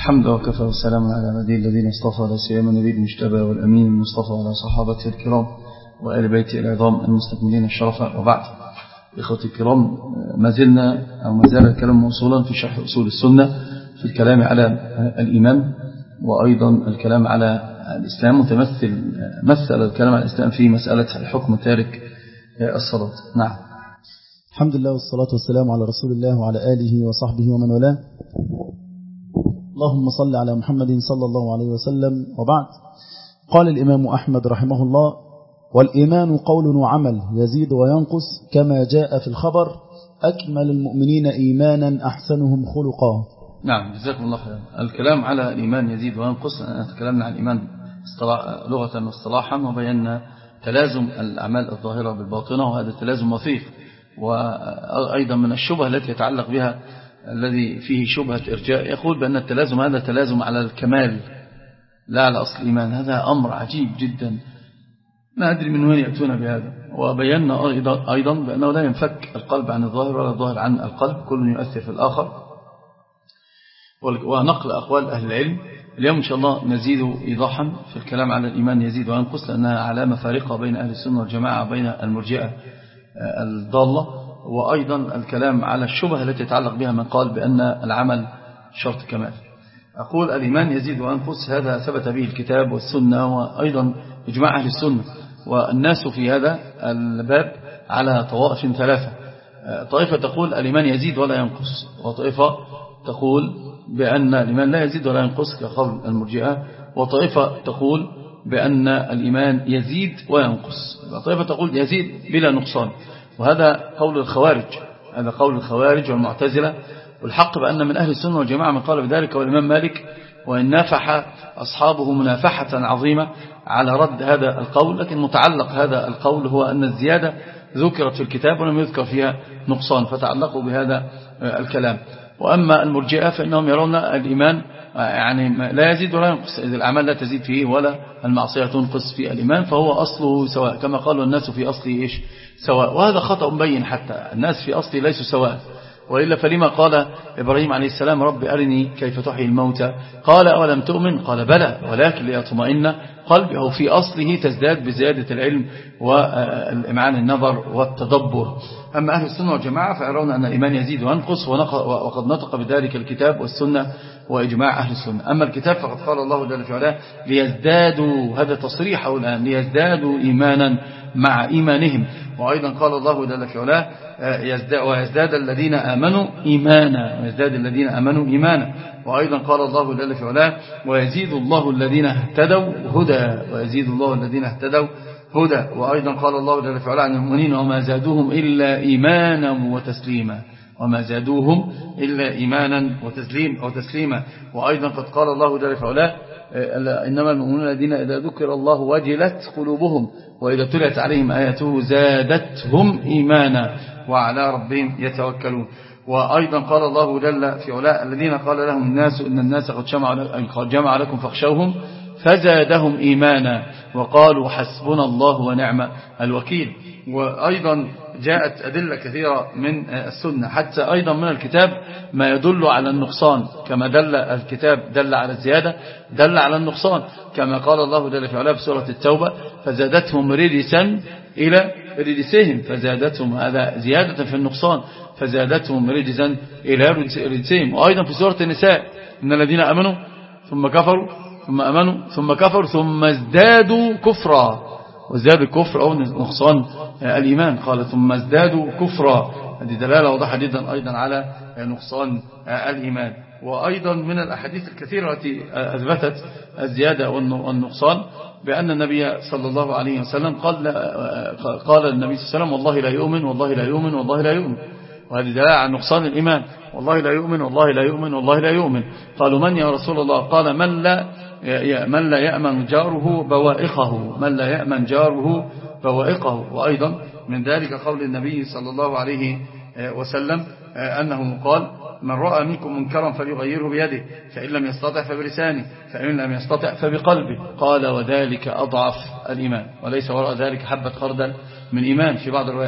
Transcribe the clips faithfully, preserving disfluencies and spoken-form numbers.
الحمد وكفى والسلام على عباده الذين اصطفى لا سيما النبي المجتبى والأمين المصطفى وعلى صحابته الكرام وآل بيته العظام المستكملين الشرف. وبعد، إخوتي الكرام، ما زلنا أو ما زال الكلام موصولا في شرح أصول السنة في الكلام على الإيمان وأيضا الكلام على الإسلام، متمثل مثل الكلام على الإسلام في مسألة الحكم تارك الصلاة. نعم. الحمد لله والصلاة والسلام على رسول الله وعلى آله وصحبه ومن والاه. اللهم صل على محمد صلى الله عليه وسلم. وبعد، قال الإمام أحمد رحمه الله: والإيمان قول وعمل يزيد وينقص كما جاء في الخبر، أكمل المؤمنين إيمانا أحسنهم خلقا. نعم، جزاكم الله خيرا. الكلام على الإيمان يزيد وينقص، تكلمنا عن الإيمان لغة واصطلاحا وبينا تلازم الأعمال الظاهرة بالباطنة، وهذا تلازم وثيق. وأيضا من الشبهة التي يتعلق بها الذي فيه شبهة إرجاء يقول بأن التلازم هذا تلازم على الكمال لا على أصل الإيمان. هذا أمر عجيب جدا، ما أدري من وين يأتون بهذا. وبينا أيضا, أيضا بأنه لا ينفك القلب عن الظاهر ولا الظاهر عن القلب، كل يؤثر في الآخر. ونقل أقوال أهل العلم اليوم إن شاء الله نزيد إيضاحا في الكلام على الإيمان يزيد وينقص، لأنها علامة فارقة بين أهل السنة والجماعة وبين المرجئة الضالة. وأيضا الكلام على الشبهة التي يتعلق بها من قال بأن العمل شرط كمال. أقول الإيمان يزيد وينقص، هذا ثبت به الكتاب والسنة وأيضا إجماع أهل السنة. والناس في هذا الباب على طوائف ثلاثة: طائفة تقول الإيمان يزيد ولا ينقص، وطائفة تقول بأن الإيمان لا يزيد ولا ينقص كقول المرجئة، وطائفة تقول بأن الإيمان يزيد وينقص، وطائفة تقول يزيد بلا نقصان. وهذا قول الخوارج، هذا قول الخوارج والمعتزلة. والحق بأن من أهل السنة والجماعة من قال بذلك، والإمام مالك، وإن نافح أصحابه منافحة عظيمة على رد هذا القول، لكن متعلق هذا القول هو أن الزيادة ذكرت في الكتاب ولم يذكر فيها نقصان، فتعلقوا بهذا الكلام. وأما المرجئة فإنهم يرون الإيمان يعني لا يزيد ولا ينقص، إذ الأعمال لا تزيد فيه ولا المعصية تنقص في الإيمان، فهو أصله سواء، كما قالوا الناس في أصله إيش سواء. وهذا خطأ مبين، حتى الناس في أصله ليسوا سواء، وإلا فلما قال إبراهيم عليه السلام: رب أرني كيف تحيي الموتى؟ قال أولم تؤمن؟ قال بلى ولكن ليطمئن قلبي. أو في أصله تزداد بزيادة العلم والإمعان النظر والتدبر. أما أهل السنة والجماعة فيرون أن الإيمان يزيد وينقص، وقد نطق بذلك الكتاب والسنة وإجماع أهل السنة. أما الكتاب فقد قال الله جل وعلا: ليزدادوا، هذا تصريح الآن، ليزدادوا إيمانا مع إيمانهم. وأيضا قال الله جل وعلا: ويزداد الذين آمنوا إيمانا، ويزداد الذين آمنوا إيمانا. وأيضا قال الله جل وعلا: ويزيد الله الذين اهتدوا هدى، ويزيد الله الذين اهتدوا هدى. وأيضا قال الله جل وعلا عن المؤمنين: وما زادوهم إلا إيمانا وتسليما، وما زادوهم إلا إيمانا وتسليم وتسليما. وأيضا قد قال الله جل وعلا: إنما المؤمنون الذين إذا ذكر الله وجلت قلوبهم وإذا تليت عليهم آياته زادتهم إيمانا وعلى ربهم يتوكلون. وأيضا قال الله جل في علاء: الذين قال لهم الناس إن الناس قد جمعوا جمع لكم فاخشوهم فزادهم إيمانا وقالوا حسبنا الله ونعم الوكيل. وأيضا جاءت أدلة كثيرة من السنة، حتى أيضا من الكتاب ما يدل على النقصان، كما دل الكتاب دل على الزيادة دل على النقصان، كما قال الله جل في علاه في سورة التوبة: فزادتهم رجسا إلى رجسهم، فزادتهم، هذا زيادة في النقصان، فزادتهم رجسا إلى رجسهم. وأيضا في سورة النساء: إن الذين آمنوا ثم كفروا ثم آمنوا ثم كفروا ثم ازدادوا كفرا، وازداد الكفر أو نقصان الإيمان، قال ثم ازدادوا كفرا. هذه دلالة واضحة جدا أيضا على نقصان الإيمان. وأيضا من الأحاديث الكثيرة التي أثبتت الزيادة والنقصان بأن النبي صلى الله عليه وسلم قال قال النبي صلى الله عليه وسلم: والله لا يؤمن والله لا يؤمن والله لا يؤمن. وهذه دلالة على نقصان الإيمان، والله لا يؤمن والله لا يؤمن والله لا يؤمن. قالوا: من يا رسول الله؟ قال: من لا من لا يأمن جاره بوائقه، من لا يأمن جاره بوائقه. وأيضا من ذلك قول النبي صلى الله عليه وسلم أنه قال: من رأى منكم منكرا فليغيره بيده، فإن لم يستطع فبلسانه، فإن لم يستطع فبقلبه. قال: وذلك أضعف الإيمان، وليس وراء ذلك حبة خردل من إيمان في بعض الروايات.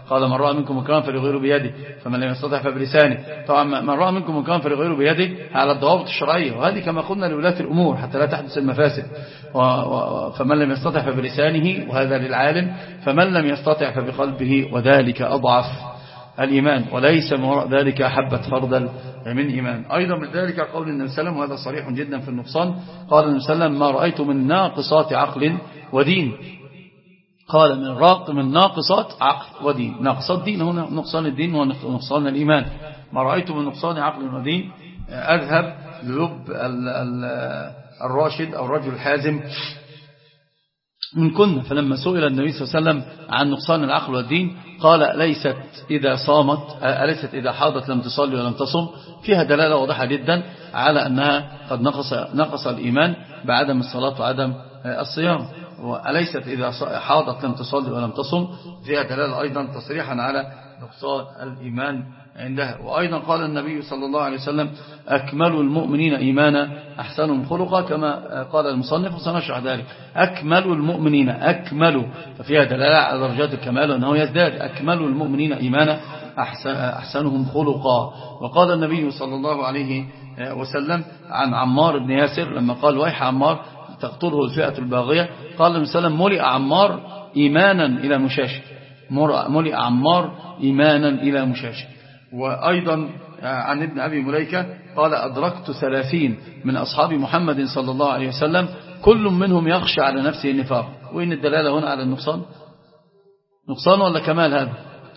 قال من رأى منكم منكرا فليغيره بيده فمن لم يستطع فبلسانه. طبعا من رأى منكم منكرا فليغيره بيده على الضوابط الشرعية، وهذه كما قلنا لولاة الأمور حتى لا تحدث المفاسد. فمن لم يستطع فبلسانه وهذا للعالم، فمن لم يستطع فبقلبه وذلك أضعف الإيمان، وليس من وراء ذلك حبة خردل من إيمان. أيضا من ذلك قول النبي صلى الله عليه وسلم وهذا صريح جدا في النقصان، قال النبي صلى الله عليه وسلم ما رأيت من ناقصات عقل ودين. قال من راق من ناقصات عقل ودين، ناقصات دين هنا نقصان الدين ونقصان الإيمان. ما رأيت من نقصان عقل ودين أذهب للب الراشد أو الرجل الحازم من كنا. فلما سئل النبي صلى الله عليه وسلم عن نقصان العقل والدين قال ليست إذا صامت أليست إذا حاضت لم تصلي ولم تصم، فيها دلالة واضحة جدا على أنها قد نقص, نقص الإيمان بعدم الصلاة وعدم الصيام. وأليست إذا حاضت لم تصلي ولم تصم، فيها دلالة أيضا تصريحا على نقصان الإيمان عندها. وأيضا قال النبي صلى الله عليه وسلم أكمل المؤمنين إيمانا أحسنهم خلقا، كما قال المصنف وسنشرح ذلك. أكمل المؤمنين أكمل، ففيها دلالة على درجات الكمال وأنه يزداد. أكمل المؤمنين إيمانا أحسنهم خلقا. وقال النبي صلى الله عليه وسلم عن عمار بن ياسر لما قال ويح عمار تقتله الفئة الباغية، قال النبي صلى الله عليه وسلم ملئ عمار إيمانا إلى مشاشه، ملئ عمار إيمانا إلى مشاشه. وأيضا عن ابن أبي مليكة قال أدركت ثلاثين من أصحاب محمد صلى الله عليه وسلم كل منهم يخشى على نفسه النفاق. وإن الدلالة هنا على النقصان؟ نقصان ولا كمال هذا؟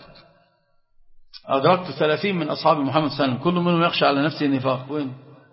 أدركت ثلاثين من أصحاب محمد صلى الله عليه وسلم كل منهم يخشى على نفسه النفاق. وين؟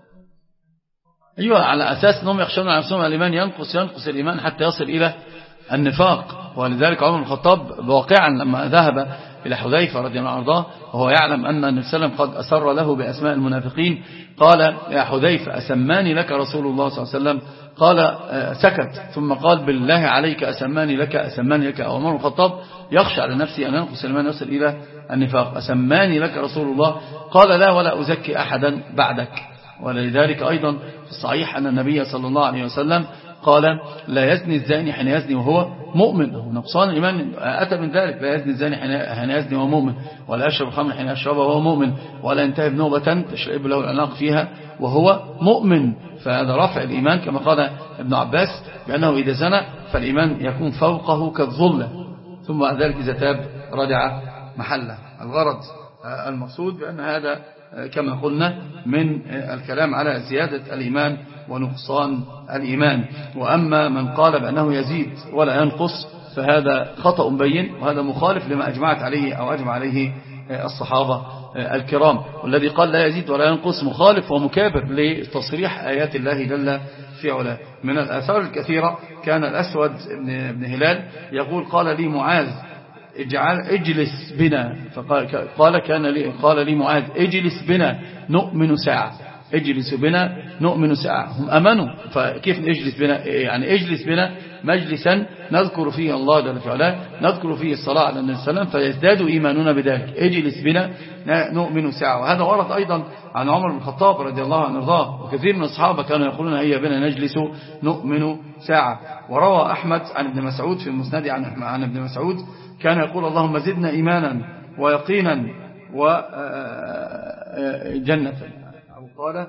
أيوة، على أساس أنهم يخشون على نفسهم الإيمان ينقص ينقص الإيمان حتى يصل إلى النفاق. ولذلك عمر بن الخطاب واقعا لما ذهب إلى حذيفة رضي الله عنه وهو يعلم أن النبي صلى الله عليه وسلم قد أسر له بأسماء المنافقين قال يا حذيفة أسماني لك رسول الله صلى الله عليه وسلم؟ قال سكت، ثم قال بالله عليك أسماني لك أسماني لك. عمر بن الخطاب يخشى على نفسه أن ينقص الإيمان يصل إلى النفاق. أسماني لك رسول الله؟ قال لا ولا أزكي أحدا بعدك. ولذلك أيضا في الصحيح أن النبي صلى الله عليه وسلم قال لا يزني الزاني حين يزني وهو مؤمن. نقصان الإيمان أتى من ذلك، لا يزني الزاني حين يزني وهو مؤمن، ولا يشرب الخمر حين يشربه وهو مؤمن، ولا ينتهب نوبة تشرب له العناق فيها وهو مؤمن. فهذا رفع الإيمان كما قال ابن عباس بأنه إذا زنى فالإيمان يكون فوقه كالظلة، ثم بعد ذلك إذا تاب رجع محله. الغرض المقصود بأن هذا كما قلنا من الكلام على زيادة الإيمان ونقصان الإيمان. وأما من قال بأنه يزيد ولا ينقص فهذا خطأ بين، وهذا مخالف لما أجمعت عليه أو أجمع عليه الصحابة الكرام. والذي قال لا يزيد ولا ينقص مخالف ومكابر لتصريح آيات الله جل في علاه. من الآثار الكثيرة كان الأسود بن هلال يقول قال لي معاذ اجعل اجلس بنا، فقال قال كان لي قال لي معاذ اجلس بنا نؤمن ساعة، اجلس بنا نؤمن ساعة. هم أمنوا، فكيف نجلس بنا؟ يعني اجلس بنا مجلسا نذكر فيه الله جل في علاه، نذكر فيه الصلاة على النبي صلى الله عليه وسلم فيزداد إيماننا بذلك. اجلس بنا نؤمن ساعة. وهذا ورد أيضا عن عمر بن الخطاب رضي الله عنه وارضاه، وكثير من الصحابة كانوا يقولون هيا بنا نجلس نؤمن ساعة. وروى أحمد عن ابن مسعود في المسند عن عن ابن مسعود كان يقول اللهم زدنا إيمانا ويقينا وجنة، أو قال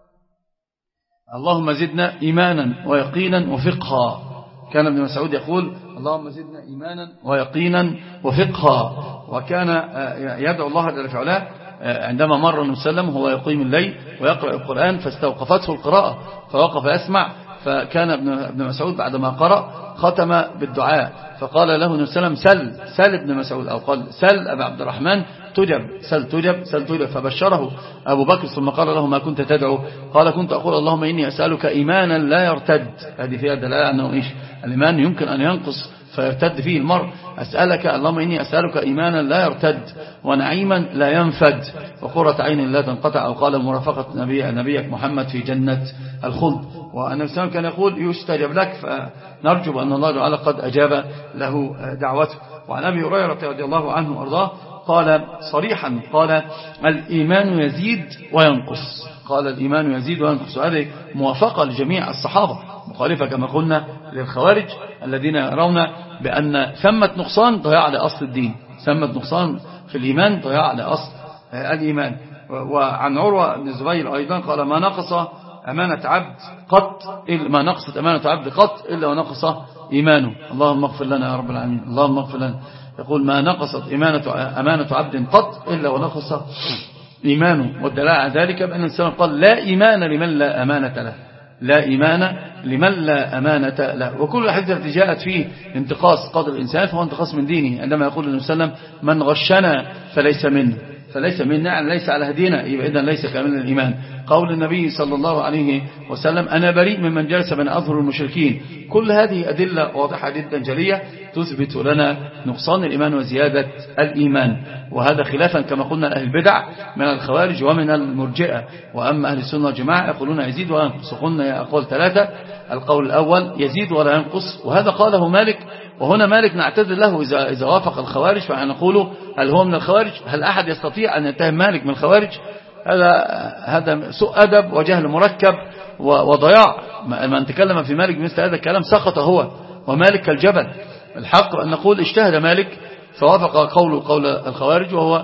اللهم زدنا إيمانا ويقينا وفقها. كان ابن مسعود يقول اللهم زدنا إيمانا ويقينا وفقها. وكان يدعو الله جل وعلا عندما مر النبي صلى الله عليه وسلم هو يقيم الليل ويقرأ القرآن فاستوقفته القراءة فوقف يسمع، فكان ابن مسعود بعدما قرأ ختم بالدعاء فقال له النبي صلى الله عليه وسلم سل سل ابن مسعود، أو قال سل أبا عبد الرحمن تجب، سل تجب سل تجب. فبشره أبو بكر ثم قال له ما كنت تدعو؟ قال كنت أقول اللهم إني أسألك إيمانا لا يرتد. هذه فيها دلالة أنه إيش؟ الإيمان يمكن أن ينقص فيرتد فيه المرء. أسألك اللهم إني أسألك إيمانا لا يرتد ونعيما لا ينفد وقرة عين لا تنقطع، أو قال مرافقة نبي نبيك محمد في جنة الخلد. والنبي صلى الله عليه وسلم كان يقول يستجب لك، فنرجو أن الله تعالى قد أجاب له دعوته. وعن أبي هريرة رضي الله عنه وأرضاه قال صريحا قال الإيمان يزيد وينقص، قال الإيمان يزيد وينقص. هذه موافقة لجميع الصحابة، مخالفة كما قلنا للخوارج الذين يرون بأن ثمة نقصان ضياع لأصل الدين، سمت نقصان في الإيمان ضياع لأصل الإيمان. وعن عروة بن الزبير أيضا قال ما نقص أمانة عبد قط ما نقصت أمانة عبد قط إلا ونقص إيمانه. اللهم اغفر لنا يا رب العالمين، اللهم اغفر لنا. يقول ما نقصت أمانة, أمانة عبد قط إلا ونقص إيمانه. والدلالة على ذلك بأن الإنسان قال لا إيمان لمن لا أمانة له، لا إيمان لمن لا أمانة له. وكل الحديث التي جاءت فيه انتقاص قدر الإنسان فهو انتقاص من دينه، عندما يقول النبي صلى الله عليه وسلم من غشنا فليس منا، فليس منا يعني ليس على هدينا، يبقى إذن ليس كامل الإيمان. قول النبي صلى الله عليه وسلم أنا بريء ممن جلس بين أظهر المشركين. كل هذه أدلة واضحة جدا جلية تثبت لنا نقصان الإيمان وزيادة الإيمان، وهذا خلافا كما قلنا لأهل البدع من الخوارج ومن المرجئة. وأما أهل السنة والجماعة يقولون يزيد وينقص. قلنا أقوال ثلاثة، القول الأول يزيد ولا ينقص، وهذا قاله مالك، وهنا مالك نعتذر له إذا, إذا وافق الخوارج، فنقول هل هو من الخوارج؟ هل أحد يستطيع أن يتهم مالك من الخوارج؟ هذا هذا سوء أدب وجهل مركب وضياع. من تكلم في مالك مثل هذا الكلام سقط هو، ومالك كالجبل. الحق أن نقول اجتهد مالك فوافق قول قول الخوارج، وهو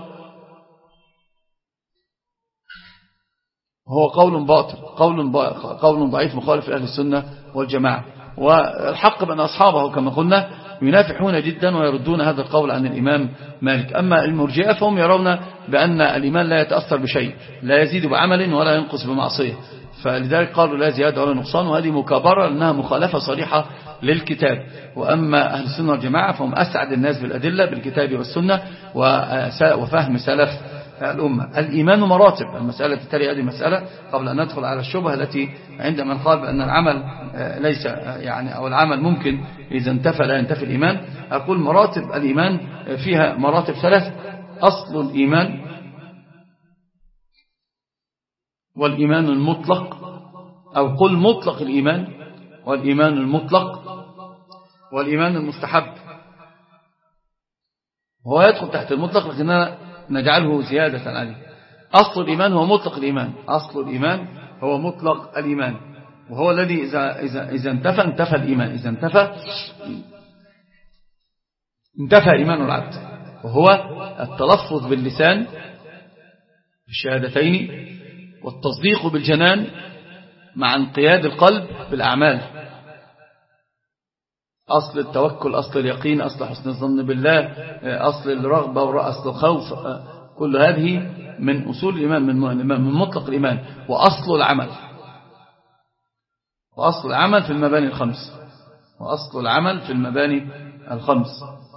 هو قول باطل، قول قول ضعيف مخالف لأهل السنة والجماعة. والحق بأن أصحابه كما قلنا ينافحون جدا ويردون هذا القول عن الإمام مالك. أما المرجئة فهم يرون بأن الإيمان لا يتأثر بشيء، لا يزيد بعمل ولا ينقص بمعصية، فلذلك قالوا لا زيادة ولا نقصان، وهذه مكابرة لأنها مخالفة صريحة للكتاب. وأما أهل السنة والجماعة فهم أسعد الناس بالأدلة بالكتاب والسنة وفهم سلف الأمة. الإيمان مراتب، المسألة التالية هذه مسألة قبل أن ندخل على الشبهة التي عندما قال بأن العمل ليس يعني أو العمل ممكن إذا انتفى لا ينتفي الإيمان. أقول مراتب الإيمان فيها مراتب ثلاث: أصل الإيمان، والإيمان المطلق، أو قل مطلق الإيمان، والإيمان المطلق، والإيمان المستحب. هو يدخل تحت المطلق لكننا نجعله زيادة عليه. أصل الإيمان هو مطلق الإيمان، أصل الإيمان هو مطلق الإيمان، وهو الذي إذا, إذا, إذا انتفى انتفى الإيمان، إذا انتفى انتفى إيمان العبد، وهو التلفظ باللسان بالشهادتين، والتصديق بالجنان مع انقياد القلب بالأعمال. أصل التوكل، أصل اليقين، أصل حسن الظن بالله، أصل الرغبة وأصل الخوف، كل هذه من أصول الإيمان، من مطلق الإيمان. وأصل العمل، وأصل العمل في المباني الخمس، وأصل العمل في المباني الخمس.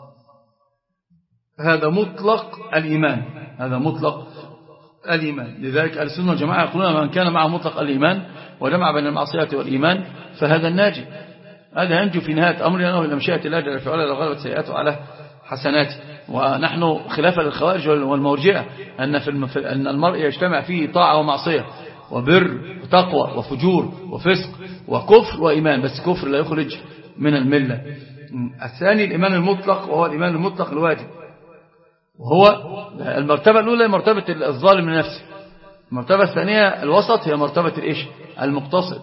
هذا مطلق الإيمان، هذا مطلق الإيمان. لذلك أهل السنة والجماعة يقولون من كان معه مطلق الإيمان وجمع بين المعصية والإيمان فهذا الناجي، هذا ينجو في نهاية أمر لأنه إلى مشيئة الله جل في علا غلبت سيئاته على حسناته. ونحن خلافا للخوارج والمرجئة أن في أن المرء يجتمع فيه طاعة ومعصية وبر وتقوى وفجور وفسق وكفر وإيمان، بس كفر لا يخرج من الملة. الثاني الإيمان المطلق، وهو الإيمان المطلق الواجب، وهو المرتبة الأولى مرتبة الظالم لنفسه، المرتبة الثانية الوسط هي مرتبة الإيش المقتصد.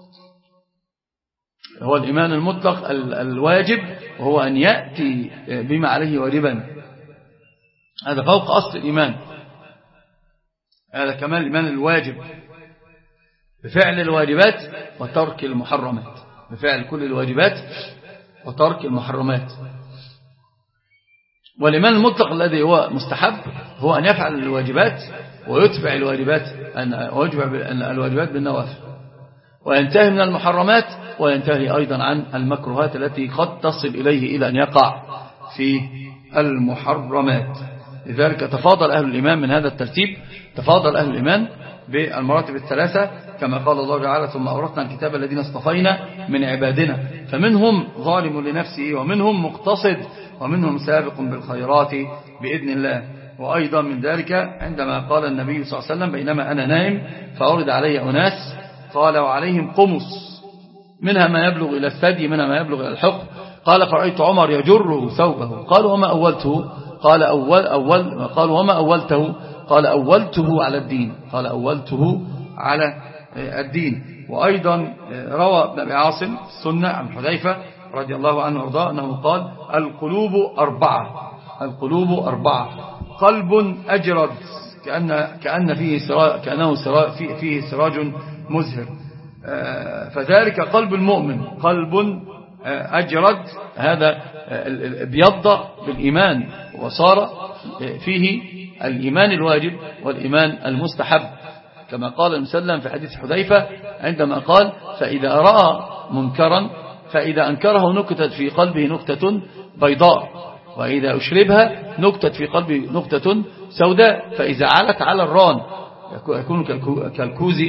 هو الإيمان المطلق الواجب، وهو أن يأتي بما عليه واجبا، هذا فوق أصل الإيمان. هذا كمان الإيمان الواجب بفعل الواجبات وترك المحرمات، بفعل كل الواجبات وترك المحرمات. والإيمان المطلق الذي هو مستحب هو أن يفعل الواجبات ويتبع الواجبات، أن يتبع الواجبات بالنوافل، وينتهي من المحرمات، وينتهي أيضا عن المكروهات التي قد تصل إليه إلى أن يقع في المحرمات. لذلك تفاضل أهل الإيمان من هذا الترتيب، تفاضل أهل الإيمان بالمراتب الثلاثة كما قال الله تعالى ثم أورثنا الكتاب الذين اصطفينا من عبادنا فمنهم ظالم لنفسه ومنهم مقتصد ومنهم سابق بالخيرات بإذن الله. وأيضا من ذلك عندما قال النبي صلى الله عليه وسلم بينما أنا نائم فأورد علي أناس قال وعليهم قمص منها ما يبلغ إلى الثدي منها ما يبلغ إلى الحق، قال فرأيت عمر يجر ثوبه، قالوا وما أولته؟ قال أول أول قالوا وما أولته؟ قال أولته على الدين، قال أولته على الدين. وأيضا روى ابن أبي عاصم السنة عن حذيفة رضي الله عنه وارضاه أنه قال القلوب أربعة، القلوب أربعة. قلب أجرد كأن كأن فيه سراج كأنه سراج فيه, فيه سراج مزهر، فذلك قلب المؤمن. قلب أجرد هذا بيض بالإيمان وصار فيه الإيمان الواجب والإيمان المستحب، كما قال المسلم في حديث حذيفة عندما قال: فإذا رأى منكرا فإذا أنكره نكتت في قلبه نكتة بيضاء، وإذا أشربها نكتت في قلبه نكتة سوداء، فإذا علت على الران يكون كالكوز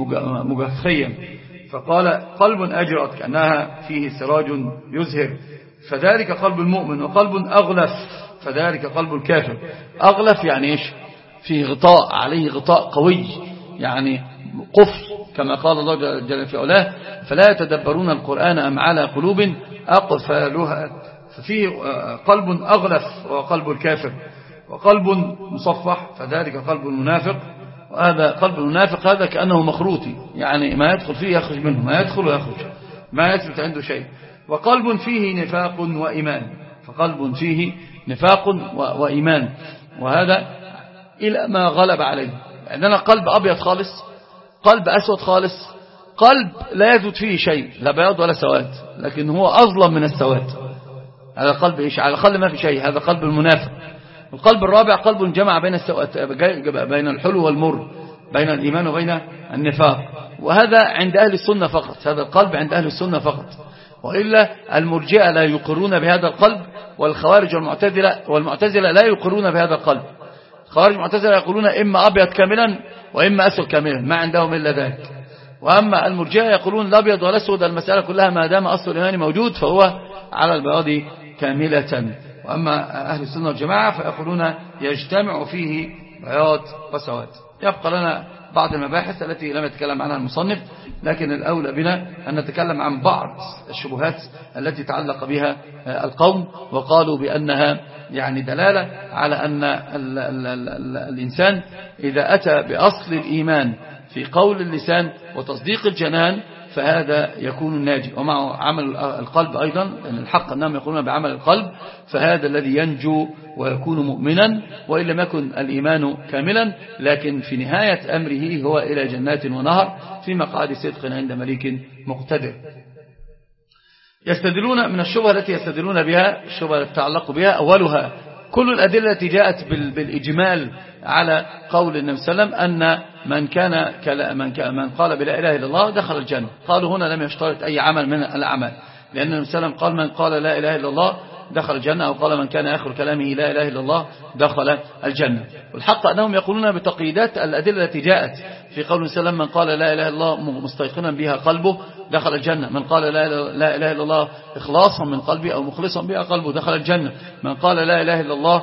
مجفيا. فقال: قلب أجرد كأنها فيه سراج يزهر، فذلك قلب المؤمن. وقلب أغلف فذلك قلب الكافر. أغلف يعني إيش؟ فيه غطاء، عليه غطاء قوي، يعني قفل، كما قال الله جل في علاه: فلا يتدبرون القرآن أم على قلوب أقفالها. ففيه قلب أغلف وقلب الكافر. وقلب مصفح فذلك قلب المنافق، وهذا قلب المنافق هذا كأنه مخروطي، يعني ما يدخل فيه يخرج منه، ما يدخل ويخرج، ما يثبت عنده شيء. وقلب فيه نفاق وإيمان، فقلب فيه نفاق وإيمان، وهذا إلى ما غلب عليه. عندنا قلب أبيض خالص، قلب أسود خالص، قلب لا يثبت فيه شيء، لا بياض ولا سواد، لكن هو أظلم من السواد. هذا قلب إيش؟ على الأقل ما في شيء، هذا قلب المنافق. القلب الرابع قلب جمع بين بين الحلو والمر، بين الإيمان وبين النفاق، وهذا عند أهل السنة فقط. هذا القلب عند أهل السنة فقط، وإلا المرجئة لا يقرون بهذا القلب، والخوارج والمعتزلة والمعتزلة لا يقرون بهذا القلب. الخوارج والمعتزلة يقولون إما أبيض كاملا وإما أسود كاملا، ما عندهم إلا ذلك. وأما المرجئة يقولون الأبيض والأسود المسألة كلها ما دام أصل الإيمان موجود فهو على البياض كاملة. وأما أهل السنة والجماعة فيقولون يجتمع فيه بياض وسواد. يبقى لنا بعض المباحث التي لم يتكلم عنها المصنف، لكن الأولى بنا أن نتكلم عن بعض الشبهات التي تعلق بها القوم، وقالوا بأنها يعني دلالة على أن ال ال ال ال الإنسان إذا أتى بأصل الإيمان في قول اللسان وتصديق الجنان فهذا يكون الناجي، ومع عمل القلب أيضا، لأن الحق أنهم يقولون بعمل القلب، فهذا الذي ينجو ويكون مؤمنا، وإن لم يكن الإيمان كاملا، لكن في نهاية أمره هو إلى جنات ونهر في مقعد صدق عند مليك مقتدر. يستدلون من الشبهة التي يستدلون بها، الشبهة التي تتعلق بها، أولها كل الأدلة التي جاءت بالإجمال على قول النبي صلى الله عليه وسلم أن من كان من من قال بلا إله إلا الله دخل الجنة. قالوا هنا لم يشترط أي عمل من الأعمال، لأن النبي صلى الله عليه وسلم قال من قال لا إله إلا الله دخل الجنة، أو قال من كان آخر كلامه لا إله إلا الله دخل الجنة. والحق أنهم يقولون بتقييدات الأدلة التي جاءت في قول صلى الله عليه وسلم من قال لا إله إلا الله مستيقنا بها قلبه دخل الجنة، من قال لا إله إلا الله إخلاصا من قلبه أو مخلصا بها قلبه دخل الجنة، من قال لا إله إلا الله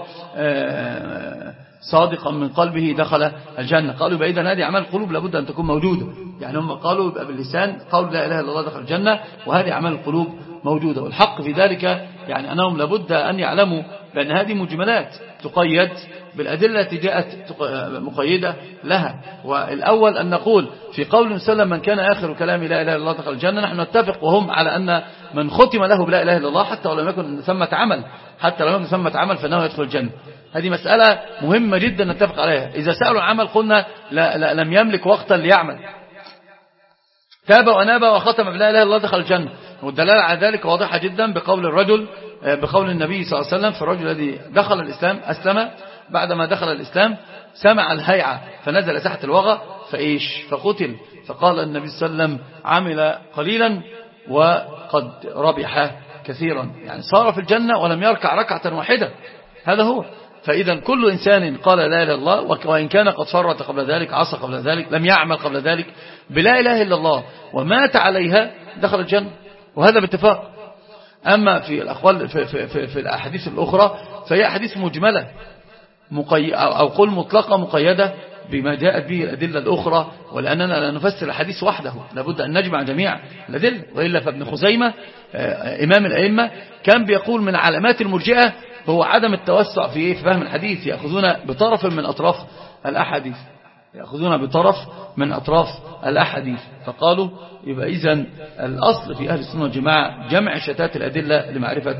صادقا من قلبه دخل الجنة. قالوا بأيضا هذه أعمال القلوب لابد أن تكون موجودة، يعني هم قالوا باللسان قول لا إله إلا الله دخل الجنة، وهذه أعمال القلوب موجودة. والحق في ذلك يعني أنهم لابد أن يعلموا بأن هذه مجملات تقيد بالأدلة التي جاءت مقيدة لها. والأول أن نقول في قول سلم من كان آخر كلام لا إله إلا الله دخل الجنة، نحن نتفق وهم على أن من ختم له بلا إله إلا الله حتى ولم يكن ثمة عمل حتى لو لم يكن ثمة عمل فإنه يدخل الجنة. هذه مسألة مهمة جدا نتفق عليها. إذا سألوا عمل قلنا لا لا لم يملك وقتا ليعمل، تاب وناب وختم بلا إله إلا الله دخل الجنة. والدلالة على ذلك واضحة جدا بقول الرجل بقول النبي صلى الله عليه وسلم في الرجل الذي دخل الإسلام أسلم، بعدما دخل الإسلام سمع الهيعة فنزل تحت الوغى فإيش فقتل، فقال النبي صلى الله عليه وسلم عمل قليلا وقد ربح كثيرا، يعني صار في الجنة ولم يركع ركعة واحدة. هذا هو. فإذا كل إنسان قال لا إله إلا الله وإن كان قد فرط قبل ذلك عصى قبل ذلك لم يعمل قبل ذلك بلا إله إلا الله ومات عليها دخل الجنة، وهذا باتفاق. أما في الأقوال في, في, في, في الأحاديث الأخرى فهي أحاديث مجملة مقي... أو قل مطلقة مقيدة بما جاءت به الأدلة الأخرى، ولأننا لا نفسر الحديث وحده، لابد أن نجمع جميع الأدلة. وإلا فابن خزيمة إمام الأئمة كان بيقول من علامات المرجئة هو عدم التوسع في فهم الحديث، يأخذون بطرف من أطراف الأحاديث. يأخذون بطرف من أطراف الأحاديث، فقالوا يبقى إذن الأصل في أهل السنة والجماعة جمع شتات الأدلة لمعرفة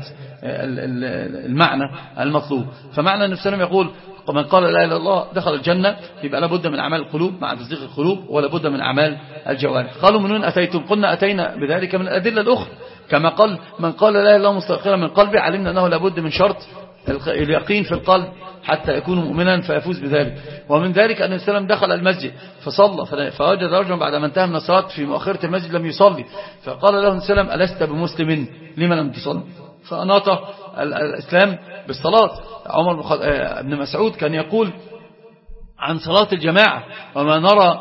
المعنى المطلوب. فمعنى النبي صلى الله عليه وسلم يقول من قال لا إله إلا الله دخل الجنة، يبقى لابد من أعمال القلوب مع تصديق القلوب، ولا بد من أعمال الجوارح. قالوا من وين أتيتم؟ قلنا أتينا بذلك من الأدلة الأخرى، كما قال من قال لا إله إلا الله مستيقنا من قلبه، علمنا أنه لابد من شرط اليقين في القلب حتى يكون مؤمنا فيفوز بذلك. ومن ذلك أن السلام دخل المسجد فصلى، فوجد رجلا بعد ما انتهى من الصلاة في مؤخرة المسجد لم يصلي، فقال له السلام ألست بمسلم لما لم تصلي؟ فأناط الإسلام بالصلاة. عمر بن مسعود كان يقول عن صلاة الجماعة وما نرى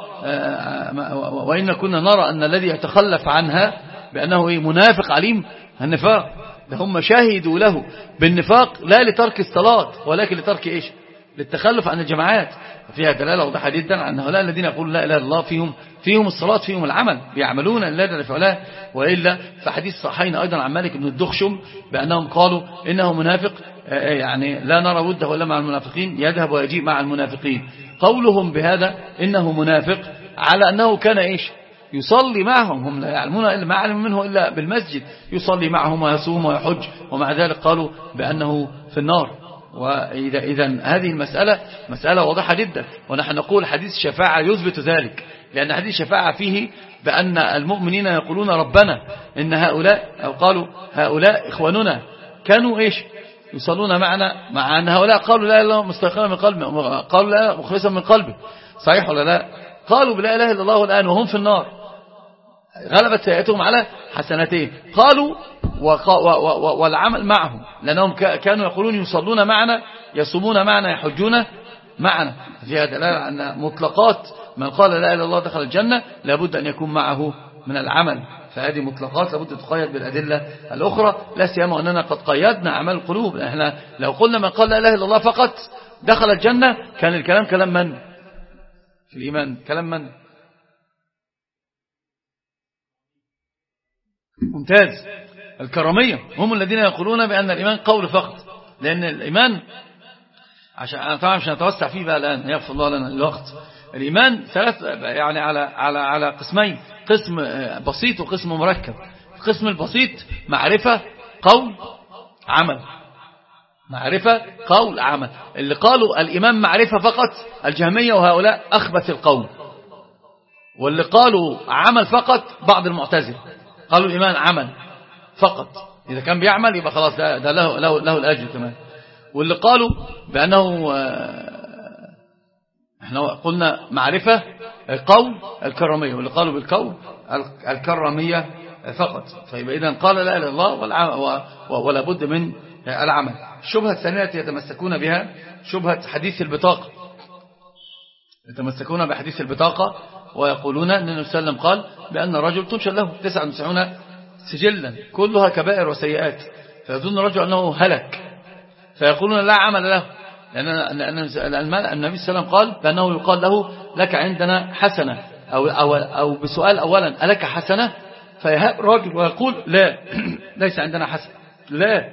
وإن كنا نرى أن الذي يتخلف عنها بأنه منافق عليم النفاق، ده هم شاهدوا له بالنفاق لا لترك الصلاة ولكن لترك إيش؟ للتخلف عن الجماعات. فيها دلالة واضحة جدا عن هؤلاء الذين يقولون لا إله إلا الله فيهم فيهم الصلاة فيهم العمل، بيعملون لا إله إلا الله. وإلا فحديث صحيحين أيضا عن مالك بن الدخشم بأنهم قالوا إنه منافق، يعني لا نرى وده ولا مع المنافقين، يذهب ويجيء مع المنافقين. قولهم بهذا إنه منافق على أنه كان إيش؟ يصلي معهم، هم لا يعلمون إلا ما علم منه إلا بالمسجد، يصلي معهم ويصوم ويحج، ومع ذلك قالوا بأنه في النار. وإذا إذن هذه المسألة مسألة واضحة جدا، ونحن نقول حديث الشفاعة يثبت ذلك، لأن حديث الشفاعة فيه بأن المؤمنين يقولون ربنا إن هؤلاء أو قالوا هؤلاء إخواننا كانوا إيش؟ يصلون معنا، مع أن هؤلاء قالوا لا إله إلا الله مستيقنا من قلبه، قالوا لا مخلصا من قلبه، صحيح ولا لا؟ قالوا بلا إله إلا الله الآن وهم في النار، غلبت سيئتهم على حسنتين. قالوا والعمل معهم، لأنهم كانوا يقولون يصلون معنا يصومون معنا يحجون معنا. فيها دلالة أن مطلقات من قال لا إله إلا الله دخل الجنة لابد أن يكون معه من العمل، فهذه مطلقات لابد تقيد بالأدلة الأخرى، لا سيما أننا قد قيدنا أعمال القلوب. احنا لو قلنا من قال لا إله إلا الله فقط دخل الجنة كان الكلام كلام من في الإيمان؟ كلام من؟ ممتاز. الكرامية هم الذين يقولون بأن الإيمان قول فقط، لأن الإيمان عشان أنا طبعا مش هنتوسع فيه بقى الآن يغفر الله لنا الوقت. الإيمان ثلاث يعني على على على قسمين، قسم بسيط وقسم مركب. القسم البسيط معرفة قول عمل، معرفة قول عمل. اللي قالوا الإيمان معرفة فقط الجهمية وهؤلاء أخبث القوم، واللي قالوا عمل فقط بعض المعتزلة قالوا الإيمان عمل فقط، إذا كان بيعمل يبقى خلاص ده, ده له, له, له الأجر كمان. واللي قالوا بأنه احنا قلنا معرفة قول الكرامية، واللي قالوا بالقول الكرامية فقط. فيبقى إذن قال لا إله إلا الله ولا بد من العمل. الشبهة الثانية يتمسكون بها شبهة حديث البطاقة، يتمسكون بحديث البطاقة ويقولون أن النبي صلى الله عليه وسلم قال بأن الرجل تنشر له تسعة وتسعون سجلا كلها كبائر وسيئات، فيظن الرجل أنه هلك فيقولون لا عمل له، لأن النبي صلى الله عليه وسلم قال بأنه يقال له لك عندنا حسنة، أو, أو, أو بسؤال أولا ألك حسنة؟ فيهاب الرجل ويقول لا ليس عندنا حسنة، لا،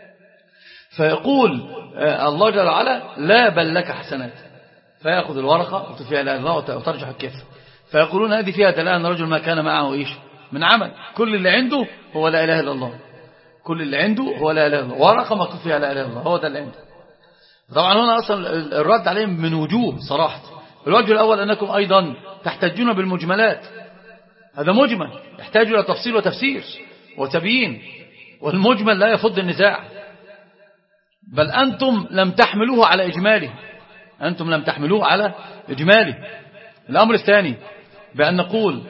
فيقول الله جل وعلا لا بل لك حسنات، فيأخذ الورقة وتفيها لا الله وترجح الكفة، فيقولون هذه فيها دلالة أن الرجل ما كان معه إيش من عمل، كل اللي عنده هو لا إله إلا الله، كل اللي عنده هو لا إله إلا الله، ورقة مكتوب فيها لا إله إلا الله، هو ده اللي عنده. طبعا هنا أصلا الرد عليهم من وجوه صراحة. الوجه الأول أنكم أيضا تحتجون بالمجملات، هذا مجمل يحتاج إلى تفصيل وتفسير وتبيين، والمجمل لا يفض النزاع، بل أنتم لم تحملوه على إجماله، أنتم لم تحملوه على إجماله. الأمر الثاني بأن نقول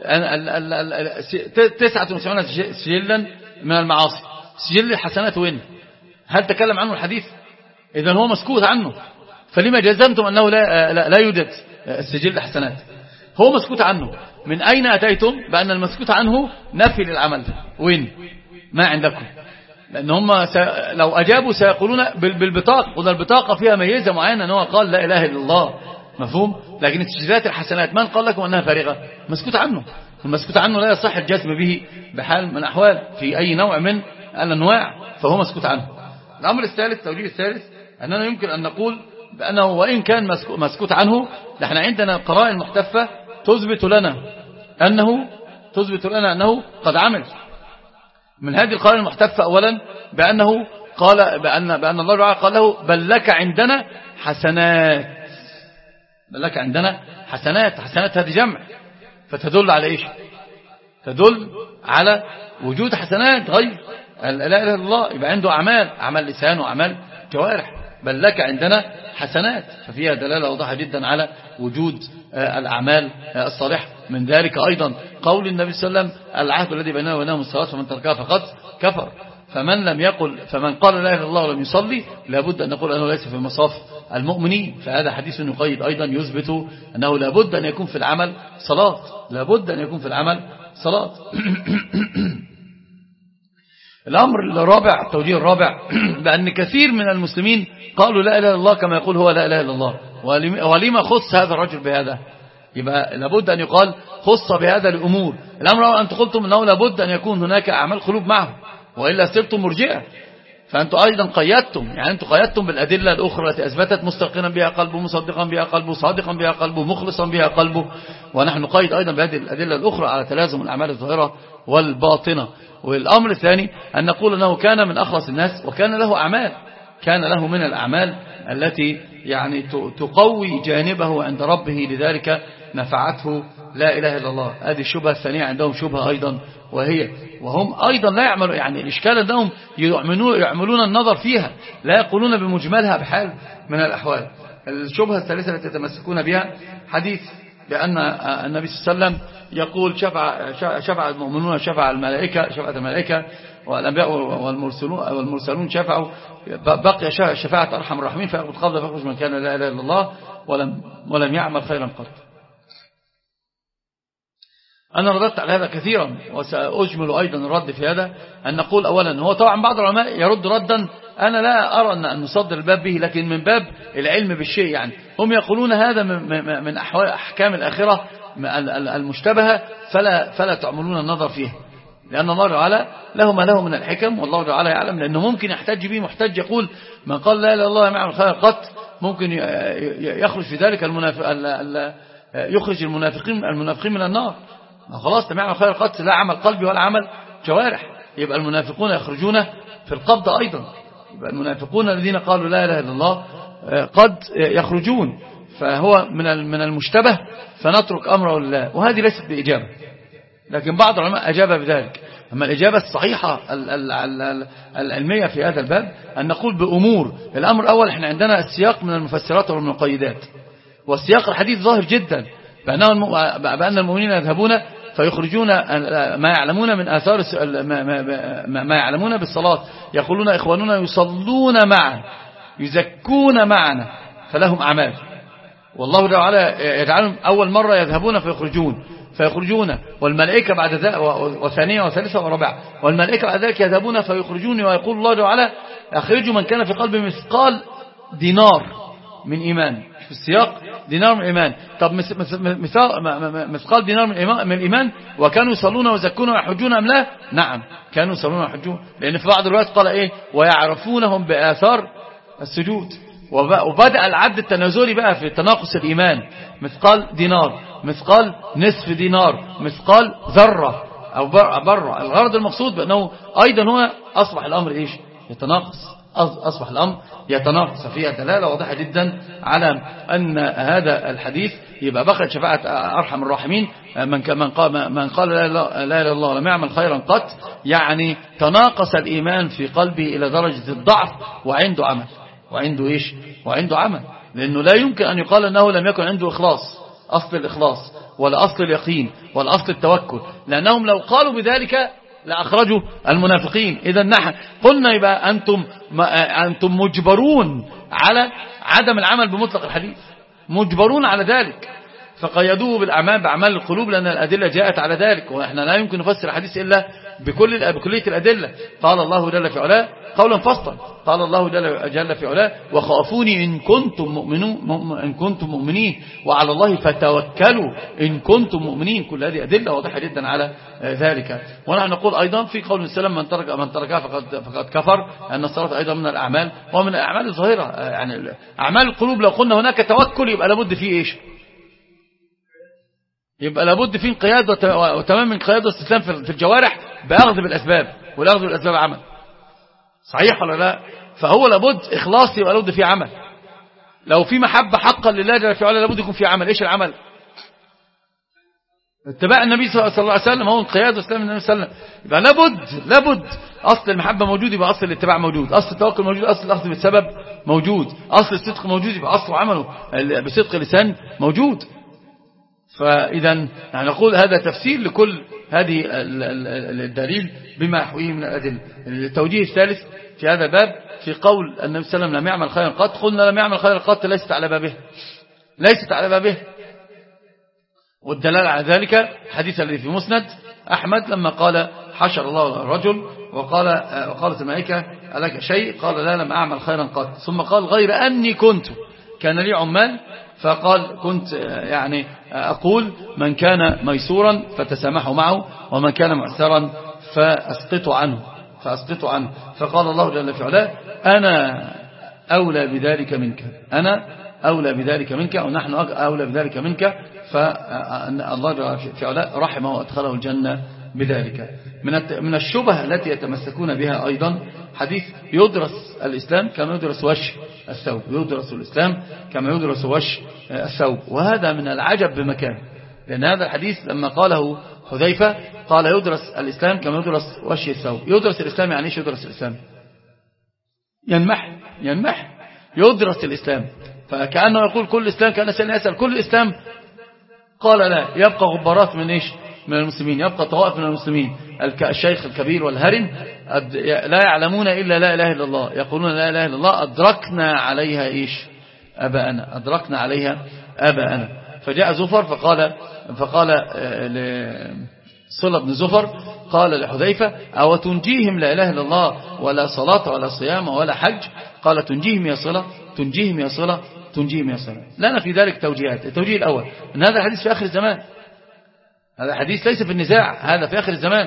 تسعة وتسعون سجلا من المعاصي، سجل الحسنات وين؟ هل تكلم عنه الحديث؟ إذن هو مسكوت عنه، فلما جزمتم أنه لا, لا, لا يوجد السجل الحسنات؟ هو مسكوت عنه، من أين أتيتم بأن المسكوت عنه نفي للعمل؟ وين؟ ما عندكم، لأن هم لو أجابوا سيقولون بالبطاقة، قلنا البطاقة فيها ميزة معينة أنه قال لا إله إلا الله، مفهوم؟ لكن السجلات الحسنات من قال لكم أنها فارغة؟ مسكوت عنه، المسكوت عنه لا يصح الجزم به بحال من أحوال في أي نوع من الأنواع، فهو مسكوت عنه. الأمر الثالث، توجيه الثالث، أننا يمكن أن نقول بأنه وإن كان مسكوت عنه، نحن عندنا قرائن محتفة تثبت لنا أنه تثبت لنا أنه قد عمل. من هذه القرائن المحتفة أولا بأنه قال بأن بأن الله تعالى قال له بل لك عندنا حسنات، بل لك عندنا حسنات. حسنات هذه جمع، فتدل على إيش؟ تدل على وجود حسنات غير لا إله إلا الله. يبقى عنده أعمال، أعمال لسان وأعمال جوارح. بل لك عندنا حسنات، ففيها دلالة واضحة جدا على وجود الأعمال الصالحة. من ذلك أيضا قول النبي صلى الله عليه وسلم العهد الذي بيننا وبينهم الصلاة فمن تركها فقد كفر. فمن لم يقل فمن قال لا إله إلا الله ولم يصلي لابد أن نقول أنه ليس في مصاف المؤمنين. فهذا حديث يقيد أيضا يثبت أنه لابد أن يكون في العمل صلاة، لابد أن يكون في العمل صلاة. الأمر الرابع، التوجيه الرابع، بأن كثير من المسلمين قالوا لا إله إلا الله كما يقول هو لا إله إلا الله. ولما خص هذا الرجل بهذا؟ يبقى لابد أن يقال خص بهذا لأمور. الأمر أنتم قلتم أنه لابد أن يكون هناك أعمال قلوب معه، وإلا صرتم مرجئة. فأنتم أيضا قيدتم، يعني أنتم قيدتم بالأدلة الأخرى التي أثبتت مستقنا بها قلبه، مصدقا بها قلبه، صادقا بها قلبه، مخلصا بها قلبه. ونحن نقيد أيضا بهذه الأدلة الأخرى على تلازم الأعمال الظاهرة والباطنة. والأمر الثاني أن نقول أنه كان من أخلص الناس وكان له أعمال، كان له من الأعمال التي يعني تقوي جانبه عند ربه، لذلك نفعته لا إله إلا الله. هذه الشبهة الثانية عندهم شبهة أيضا، وهي وهم أيضا لا يعملوا، يعني الإشكال أنهم يعملون النظر فيها، لا يقولون بمجملها بحال من الأحوال. الشبهة الثالثة التي يتمسكون بها حديث بأن النبي صلى الله عليه وسلم يقول شفع, شفع المؤمنون، شفع الملائكة، شفعت الملائكة، والأنبياء والمرسلون, والمرسلون شفعوا، بقي شفاعة أرحم الراحمين، فيأخذ قبضة فيخرج من كان لا إله إلا الله ولم, ولم يعمل خيرا قط. أنا رددت على هذا كثيرا، وسأجمل أيضا الرد في هذا، أن نقول أولا هو طبعا بعض العلماء يرد ردا أنا لا أرى أن نصدر الباب به، لكن من باب العلم بالشيء. يعني هم يقولون هذا من أحوال أحكام الآخرة المشتبهة، فلا, فلا تعملون النظر فيها، لأن الله تعالى له ما له من الحكم، والله تعالى يعلم. لأنه ممكن يحتج به محتج يقول من قال لا إله إلا الله لم يعمل خيرا قط، ممكن يخرج في ذلك المنافق يخرج المنافقين المنافقين من النار. خلاص لم يعمل خيرا قط، لا عمل قلبي ولا عمل جوارح، يبقى المنافقون يخرجون في القبض أيضا. يبقى المنافقون الذين قالوا لا إله إلا الله قد يخرجون، فهو من من المشتبه فنترك أمره لله. وهذه ليست بإجابة، لكن بعض العلماء أجاب بذلك. أما الإجابة الصحيحة العلمية في هذا الباب أن نقول بأمور. الأمر الأول، احنا عندنا السياق من المفسرات والمقيدات، والسياق الحديث ظاهر جدا بأن المؤمنين يذهبون فيخرجون ما يعلمون من آثار ما يعلمون بالصلاة، يقولون إخواننا يصلون معنا يزكون معنا فلهم أعمال، والله تعالى يجعلهم أول مرة يذهبون فيخرجون فيخرجون والملائكة بعد ذلك، وثانية وثالثة ورابعة، والملائكة بعد ذلك يذهبون فيخرجون، ويقول الله تعالى أخرجوا من كان في قلبه مثقال دينار من إيمان. في السياق دينار من إيمان. طب مثقال دينار من الإيمان، وكانوا يصلون ويزكون ويحجون أم لا؟ نعم كانوا يصلون ويحجون، لأن في بعض الروايات قال إيه ويعرفونهم بآثار السجود. وبدأ العد التنازلي بقى في تناقص الإيمان، مثقال دينار، مثقال نصف دينار، مثقال ذرة أو برة. الغرض المقصود بأنه أيضا هو أصبح الأمر إيش يتناقص، أصبح الأمر يتناقص. فيها دلالة واضحة جدا على أن هذا الحديث يبقى بقت شفاعة أرحم الراحمين من قال من قال لا إله إلا الله ولم يعمل خيرا قط، يعني تناقص الإيمان في قلبه إلى درجة الضعف، وعنده عمل وعنده إيش وعنده عمل، لأنه لا يمكن أن يقال أنه لم يكن عنده إخلاص، أصل الإخلاص ولا أصل اليقين ولا أصل التوكل، لأنهم لو قالوا بذلك لأخرجوا المنافقين. إذا نحن قلنا يبقى أنتم أنتم مجبرون على عدم العمل بمطلق الحديث، مجبرون على ذلك. فقيدوه بالأعمال بأعمال القلوب لأن الأدلة جاءت على ذلك، وإحنا لا يمكن نفسر الحديث إلا بكل بكلية الأدلة. قال الله جل في علاه قولا فصلا، قال الله جل في علاه وخافوني إن كنتم مؤمنون إن كنتم مؤمنين وعلى الله فتوكلوا إن كنتم مؤمنين. كل هذه أدلة واضحة جدا على ذلك. ونحن نقول أيضا في قول السلام من ترك من تركها فقد فقد كفر، أن الصلاة أيضا من الأعمال ومن الأعمال الظاهرة. يعني أعمال القلوب لو قلنا هناك توكل يبقى لابد فيه إيش؟ يبقى لابد فيه انقياد وتمام انقياد واستسلام في الجوارح بأخذ بالأسباب، والأخذ بالأسباب عمل. صحيح ولا لا؟ فهو لابد إخلاص، يبقى لابد فيه عمل. لو في محبة حقا لله جل في علاه لابد يكون فيه عمل. إيش العمل؟ اتباع النبي صلى الله عليه وسلم، هو انقياد واستسلام النبي صلى الله عليه وسلم. يبقى لابد لابد أصل المحبة موجود، يبقى أصل الاتباع موجود، أصل التوكل موجود، أصل الأخذ بالسبب موجود، أصل الصدق موجود، يبقى أصل عمله بصدق لسان موجود. فإذا يعني نقول هذا تفسير لكل هذه الدليل بما يحويه من الأدلة. التوجيه الثالث في هذا الباب في قول النبي صلى الله عليه وسلم لم يعمل خيرا قط، قلنا لم يعمل خيرا قط ليست على بابه، ليست على بابه. والدلالة على ذلك حديث الذي في مسند أحمد لما قال حشر الله الرجل وقال وقالت الملائكة ألك شيء؟ قال لا لم أعمل خيرا قط. ثم قال غير أني كنت كان لي عمال، فقال كنت يعني أقول من كان ميسورا فتسامحوا معه ومن كان معسرا فأسقطوا عنه فأسقطوا عنه فقال الله جل في علاه أنا أولى بذلك منك، أنا أولى بذلك منك ونحن أولى بذلك منك. فالله جل في علاه رحمه وأدخله الجنة بذلك. من الشبه التي يتمسكون بها أيضا حديث يدرس الإسلام كما يدرس وش الثوب، يدرس الإسلام كما يدرس وش الثوب. وهذا من العجب بمكان، لأن هذا الحديث لما قاله حذيفة قال يدرس الإسلام كما يدرس وش الثوب. يدرس الإسلام يعني ايش يدرس الإسلام؟ ينمح ينمح يدرس الإسلام، فكأنه يقول كل الإسلام، كأنه سألنا يسأل كل الإسلام، قال لا، يبقى غبارات من ايش؟ من المسلمين، يبقى طوائف من المسلمين الشيخ الكبير والهرم لا يعلمون إلا لا إله إلا الله، يقولون لا إله إلا الله أدركنا عليها إيش؟ أباءنا، أدركنا عليها أباءنا. فجاء زفر فقال فقال صلة بن زفر قال لحذيفة أو تنجيهم لا إله إلا الله ولا صلاة ولا صيام ولا حج؟ قال تنجيهم يا صلة تنجيهم يا صلة تنجيهم يا صلة. لنا في ذلك توجيهات. التوجيه الأول أن هذا الحديث في آخر الزمان، هذا حديث ليس في النزاع، هذا في آخر الزمان،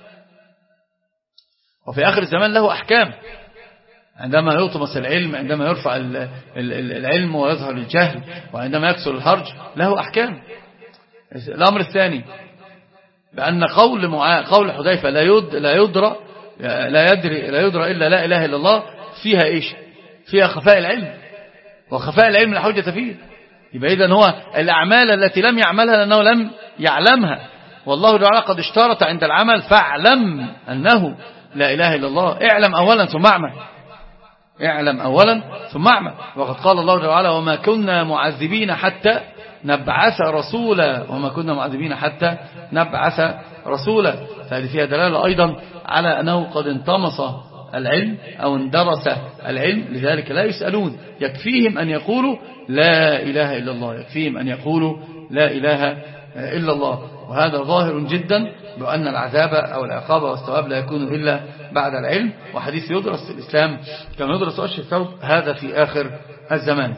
وفي آخر الزمان له أحكام. عندما يطمس العلم، عندما يرفع العلم ويظهر الجهل، وعندما يكسر الهرج له أحكام. الأمر الثاني بأن قول معا... قول حذيفة لا يد... لا يدرى لا يدري لا يدرى إلا لا إله إلا الله فيها إيش؟ فيها خفاء العلم، وخفاء العلم لا حجة فيه. يبقى إذن هو الأعمال التي لم يعملها لأنه لم يعلمها، والله تعالى قد اشترط عند العمل فاعلم أنه لا إله إلا الله. اعلم أولا ثم اعمل، اعلم أولا ثم اعمل. وقد قال الله تعالى وما كنا معذبين حتى نبعث رسولا، وما كنا معذبين حتى نبعث رسولا. فهذه فيها دلالة أيضا على أنه قد انطمس العلم أو اندرس العلم، لذلك لا يسألون، يكفيهم أن يقولوا لا إله إلا الله، يكفيهم أن يقولوا لا إله إلا الله. وهذا ظاهر جدا بأن العذاب أو العقاب والثواب لا يكون إلا بعد العلم. وحديث يدرس الإسلام كما يدرس وش الثوب هذا في آخر الزمان.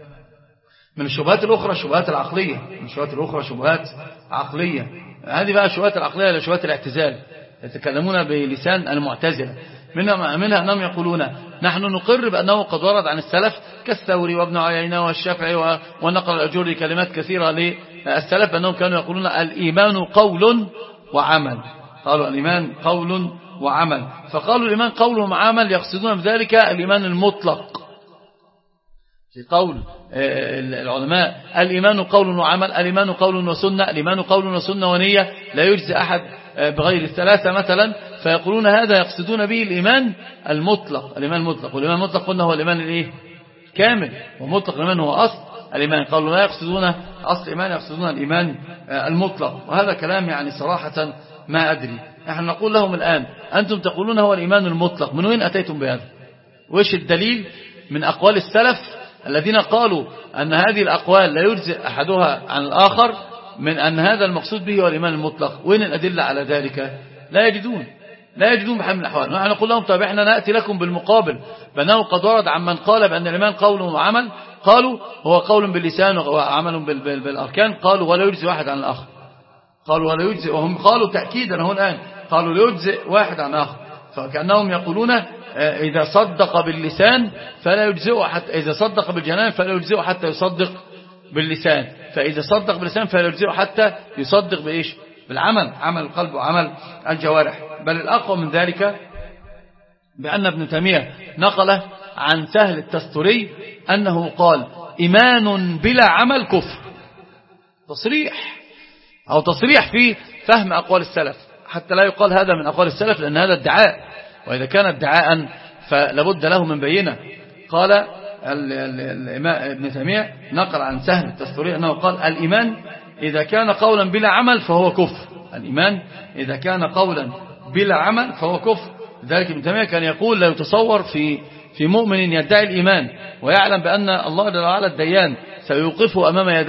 من الشبهات الأخرى الشبهات العقلية، من الشبهات الأخرى شبهات عقلية. هذه بقى الشبهات العقلية لشبهات الاعتزال، يتكلمون بلسان المعتزلة. منها, منها أنهم يقولون نحن نقر بأنه قد ورد عن السلف كالثوري وابن عيينة والشافعي ونقل الأجوري كلمات كثيرة للسلف أنهم كانوا يقولون الإيمان قول وعمل. قالوا الإيمان قول وعمل، فقالوا الإيمان قول وعمل يقصدون بذلك الإيمان المطلق. في قول العلماء الإيمان قول وعمل، الإيمان قول وسنة، الإيمان قول وسنة ونية، لا يجزي أحد بغير الثلاثة مثلا، فيقولون هذا يقصدون به الإيمان المطلق. الإيمان المطلق، والإيمان المطلق قلنا هو الإيمان الإيه؟ كامل، ومطلق الإيمان هو أصل الإيمان. قالوا لا يقصدون أصل الإيمان، يقصدون الإيمان المطلق. وهذا كلام يعني صراحة ما أدري. نحن نقول لهم الآن أنتم تقولون هو الإيمان المطلق، من وين أتيتم بهذا؟ وإيش الدليل من أقوال السلف الذين قالوا أن هذه الأقوال لا يجزئ أحدها عن الآخر من أن هذا المقصود به هو الإيمان المطلق. وين الأدلة على ذلك؟ لا يجدون لا يجدون بحال من الأحوال. نحن نقول لهم طيب احنا نأتي لكم بالمقابل بأنه قد ورد عن من قال بأن الإيمان قول وعمل، قالوا هو قول باللسان وعمل بالأركان، قالوا ولا يجزئ واحد عن الآخر. قالوا ولا يجزئ، وهم قالوا تأكيدا هو الآن قالوا لا يجزئ واحد عن الآخر، فكأنهم يقولون إذا صدق باللسان فلا يجزئ حتى إذا صدق بالجنان فلا يجزئ حتى يصدق باللسان، فإذا صدق باللسان فلا يجزئ حتى يصدق بإيش؟ بالعمل، عمل القلب وعمل الجوارح. بل الأقوى من ذلك بأن ابن تيمية نقل عن سهل التستري أنه قال إيمان بلا عمل كفر. تصريح أو تصريح في فهم أقوال السلف، حتى لا يقال هذا من أقوال السلف لأن هذا ادعاء، وإذا كان ادعاء فلابد له من بينة. قال ابن تيمية نقل عن سهل التستري أنه قال الإيمان إذا كان قولا بلا عمل فهو كفر. الإيمان إذا كان قولا بلا عمل فهو كفر. ذلك ابن تيمية كان يقول لا يتصور في في مؤمن يدعي الإيمان ويعلم بأن الله جل وعلا الديان سيوقفه أمام يد...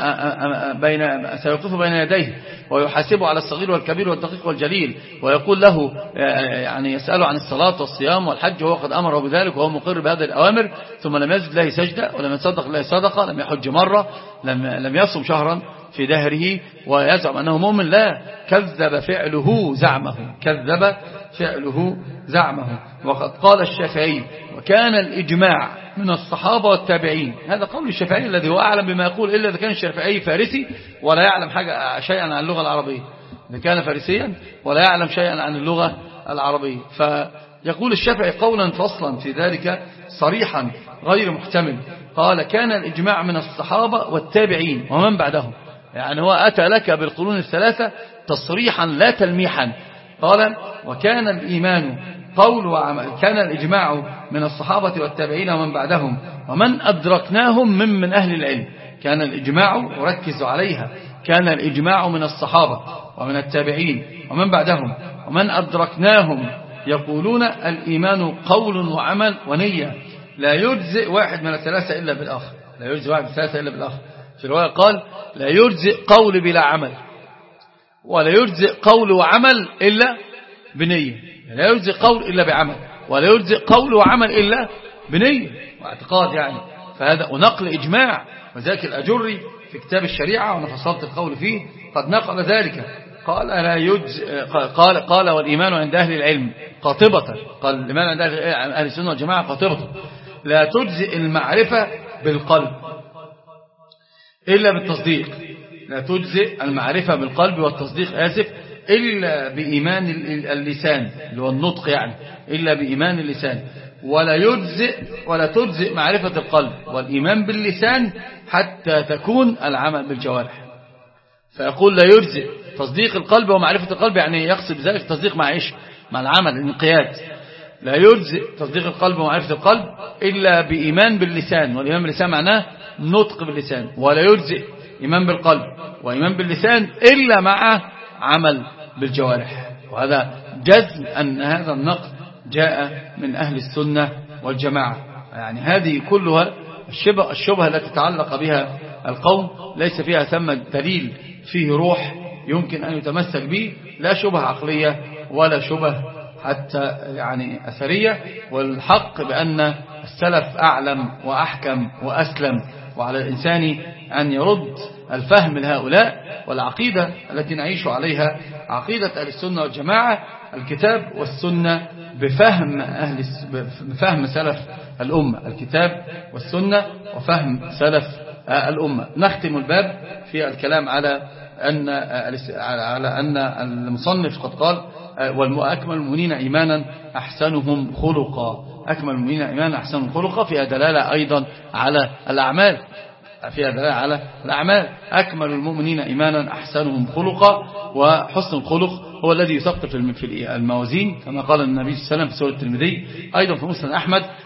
بين سيوقفه بين يديه ويحاسبه على الصغير والكبير والدقيق والجليل، ويقول له يعني يسأله عن الصلاة والصيام والحج وهو قد أمره بذلك وهو مقر بهذه الأوامر، ثم لم يسجد له سجدة ولم يتصدق له صدقة، لم يحج مرة، لم لم يصم شهرا في دهره ويزعم أنه مؤمن. لا، كذب فعله زعمه، كذب فعله زعمه. وقد قال الشافعي وكان الإجماع من الصحابة والتابعين، هذا قول الشافعي الذي هو أعلم بما يقول إلا إذا كان الشافعي فارسي ولا يعلم حاجة شيئا عن اللغة العربية، إذا كان فارسيا ولا يعلم شيئا عن اللغة العربية. فيقول الشافعي قولا فصلا في ذلك صريحا غير محتمل، قال كان الإجماع من الصحابة والتابعين ومن بعدهم، يعني هو أتى لك بالقرون الثلاثة تصريحا لا تلميحا. قال وكان الإيمان قول وعمل، كان الإجماع من الصحابة والتابعين ومن بعدهم ومن أدركناهم من من أهل العلم. كان الإجماع، وركزوا عليها، كان الإجماع من الصحابة ومن التابعين ومن بعدهم ومن أدركناهم يقولون الإيمان قول وعمل ونية، لا يجزئ واحد من الثلاثة إلا بالآخر، لا يجزئ واحد من الثلاثة إلا بالآخر. في الرواية قال لا يجزئ قول بلا عمل، ولا يجزئ قول وعمل إلا بنية، لا يجزئ قول إلا بعمل، ولا يجزئ قول وعمل إلا بنية واعتقاد يعني. فهذا ونقل إجماع، وذاك الأجري في كتاب الشريعة وأنا فصلت القول فيه قد نقل ذلك، قال لا يجزئ، قال قال والإيمان عند أهل العلم قاطبة، قال الإيمان عند أهل السنة والجماعة قاطبة، لا تجزئ المعرفة بالقلب إلا بالتصديق، لا تجزئ المعرفة بالقلب والتصديق آسف إلا بإيمان اللسان اللي هو النطق يعني، إلا بإيمان اللسان، ولا يجزئ ولا تجزئ معرفة القلب والإيمان باللسان حتى تكون العمل بالجوارح. فيقول لا يجزئ تصديق القلب ومعرفة القلب، يعني يقصد بذلك التصديق مع إيش؟ مع العمل، الانقياد. لا يجزئ تصديق القلب ومعرفة القلب إلا بإيمان باللسان، والإيمان باللسان معناه نطق باللسان، ولا يجزئ إيمان بالقلب وإيمان باللسان إلا مع عمل بالجوارح. وهذا جزم أن هذا النقل جاء من أهل السنة والجماعة. يعني هذه كلها الشبه, الشبهة التي تتعلق بها القوم ليس فيها ثم دليل فيه روح يمكن أن يتمسك به، لا شبهة عقلية ولا شبه حتى يعني أثرية. والحق بأن السلف أعلم وأحكم وأسلم، وعلى الإنسان أن يرد الفهم لهؤلاء. والعقيدة التي نعيش عليها عقيدة أهل السنة والجماعة، الكتاب والسنة بفهم أهل بفهم سلف الأمة، الكتاب والسنة وفهم سلف الأمة. نختم الباب في الكلام على أن على أن المصنف قد قال والأكمل المؤمنين إيمانا أحسنهم خلقا، أكمل المؤمنين إيمانا أحسنهم خلقا، فيها دلالة أيضا على الأعمال، فيها دلالة على الأعمال. أكمل المؤمنين إيمانا أحسنهم خلقا، وحسن الخلق هو الذي يثقل في الموازين كما قال النبي صلى الله عليه وسلم في سورة الترمذي، أيضا في مسند أحمد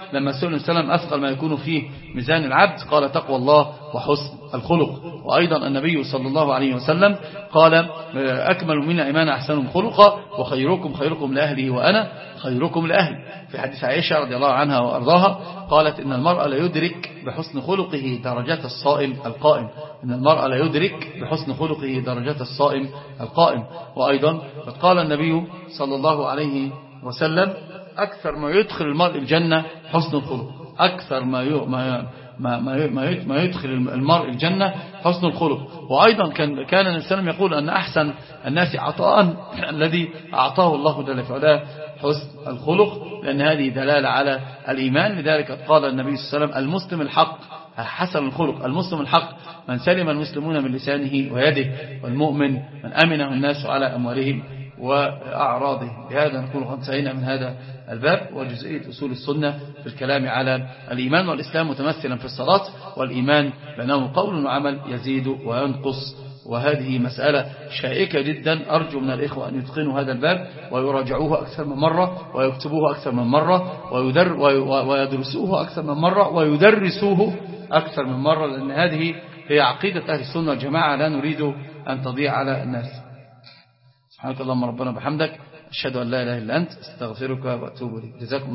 لما سئل النبي صلى الله عليه وسلم أثقل ما يكون فيه ميزان العبد قال تقوى الله وحسن الخلق. وأيضا النبي صلى الله عليه وسلم قال أكمل من إيمان أحسنهم خلقا وخيركم خيركم لأهله وأنا خيركم لأهلي. في حديث عائشة رضي الله عنها وأرضاها قالت إن المرء لا يدرك بحسن خلقه درجات الصائم القائم إن المرء لا يدرك بحسن خلقه درجات الصائم القائم. وأيضا قد قال النبي صلى الله عليه وسلم أكثر ما يدخل المرء الجنة حسن الخلق أكثر ما ما ما ما ما يدخل المرء الجنة حسن الخلق. وأيضا كان كان النبي صلى الله عليه وسلم يقول أن أحسن الناس عطاء الذي أعطاه الله جل وعلا حسن الخلق لأن هذه دلالة على الإيمان. لذلك قال النبي صلى الله عليه وسلم المسلم الحق حسن الخلق المسلم الحق من سلم المسلمون من لسانه ويده والمؤمن من أمنه الناس على أموالهم وأعراضهم. بهذا نكون قد انتهينا من هذا الباب وجزئية أصول السنة في الكلام على الإيمان والإسلام متمثلا في الصلاة والإيمان بأنه قول وعمل يزيد وينقص. وهذه مسألة شائكة جدا أرجو من الإخوة أن يتقنوا هذا الباب ويراجعوه أكثر من مرة ويكتبوه أكثر من مرة ويدر ويدرسوه أكثر من مرة ويدرسوه أكثر من مرة لأن هذه هي عقيدة أهل السنة والجماعة لا نريد أن تضيع على الناس. سبحانك اللهم ربنا بحمدك أشهد أن لا إله إلا أنت استغفرك وأتوب إليك. جزاكم